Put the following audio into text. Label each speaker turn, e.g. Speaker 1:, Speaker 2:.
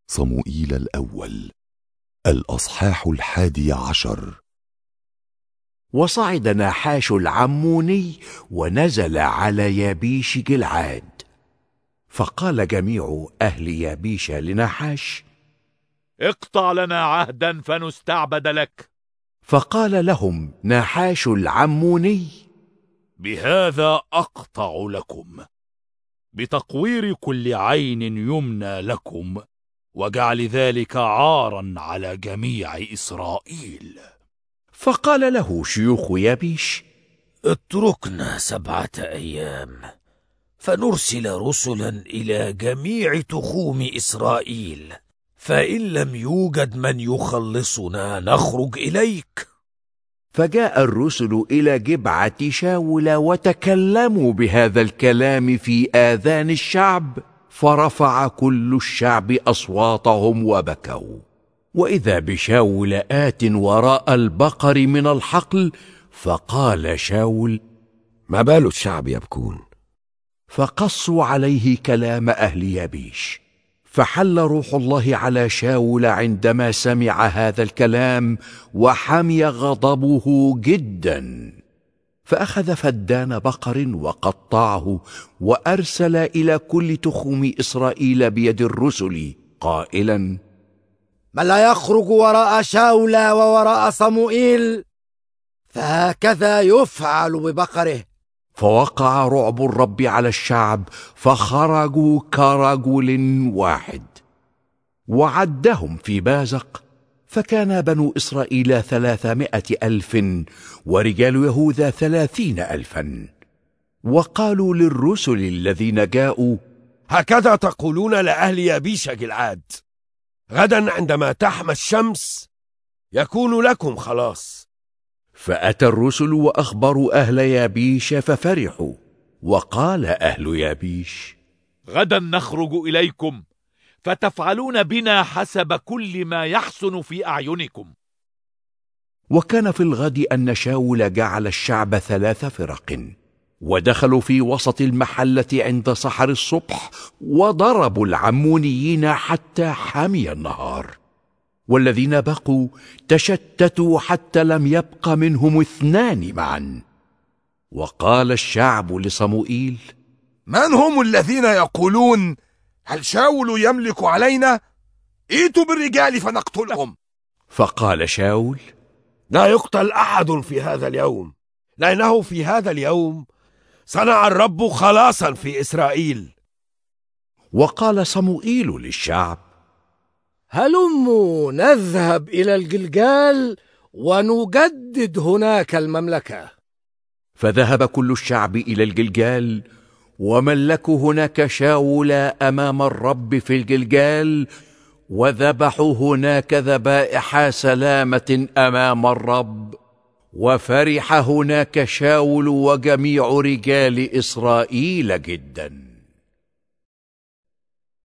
Speaker 1: صموئيل الأول الأصحاح 11.
Speaker 2: وصعد ناحاش العموني ونزل على يابيش جلعاد. فقال جميع أهل يابيش لناحاش:
Speaker 3: اقطع لنا عهدا فنستعبد لك.
Speaker 2: فقال لهم ناحاش العموني:
Speaker 3: بهذا أقطع لكم، بتقوير كل عين يمنى لكم، وجعل ذلك عارا على جميع إسرائيل.
Speaker 2: فقال له شيوخ يابيش:
Speaker 4: اتركنا 7 أيام فنرسل رسلا إلى جميع تخوم إسرائيل، فإن لم يوجد من يخلصنا نخرج إليك.
Speaker 2: فجاء الرسل إلى جبعة شاول وتكلموا بهذا الكلام في آذان الشعب، فرفع كل الشعب أصواتهم وبكوا. وإذا بشاول آت وراء البقر من الحقل، فقال شاول:
Speaker 5: ما بال الشعب يبكون؟
Speaker 2: فقصوا عليه كلام أهل يابيش. فحل روح الله على شاول عندما سمع هذا الكلام، وحمي غضبه جدا. فأخذ فدان بقر وقطعه، وأرسل إلى كل تخوم إسرائيل بيد الرسل قائلا:
Speaker 6: من لا يخرج وراء شاول ووراء صموئيل فهكذا يفعل ببقره.
Speaker 2: فوقع رعب الرب على الشعب، فخرجوا كرجل واحد. وعدهم في بازق، فكان بنو إسرائيل 300,000 ورجال يهوذا 30,000. وقالوا للرسل الذين جاءوا:
Speaker 5: هكذا تقولون لأهل يابيش جلعاد: غدا عندما تحمى الشمس يكون لكم خلاص.
Speaker 2: فأتى الرسل وأخبروا أهل يابيش ففرحوا. وقال أهل يابيش:
Speaker 3: غدا نخرج إليكم، فتفعلون بنا حسب كل ما يحسن في أعينكم.
Speaker 2: وكان في الغد أن شاول جعل الشعب 3 فرق، ودخلوا في وسط المحلة عند سحر الصبح، وضربوا العمونيين حتى حمي النهار. والذين بقوا تشتتوا حتى لم يبق منهم 2 معا. وقال الشعب لصموئيل:
Speaker 7: من هم الذين يقولون هل شاول يملك علينا؟ ائتوا بالرجال فنقتلهم.
Speaker 2: فقال شاول:
Speaker 5: لا يقتل أحد في هذا اليوم، لأنه في هذا اليوم صنع الرب خلاصا في إسرائيل.
Speaker 2: وقال صموئيل للشعب:
Speaker 6: هلموا نذهب إلى الجلجال ونجدد هناك المملكة.
Speaker 2: فذهب كل الشعب إلى الجلجال، وملكوا هناك شاول أمام الرب في الجلجال، وذبحوا هناك ذبائح سلامة أمام الرب. وفرح هناك شاول وجميع رجال إسرائيل جداً.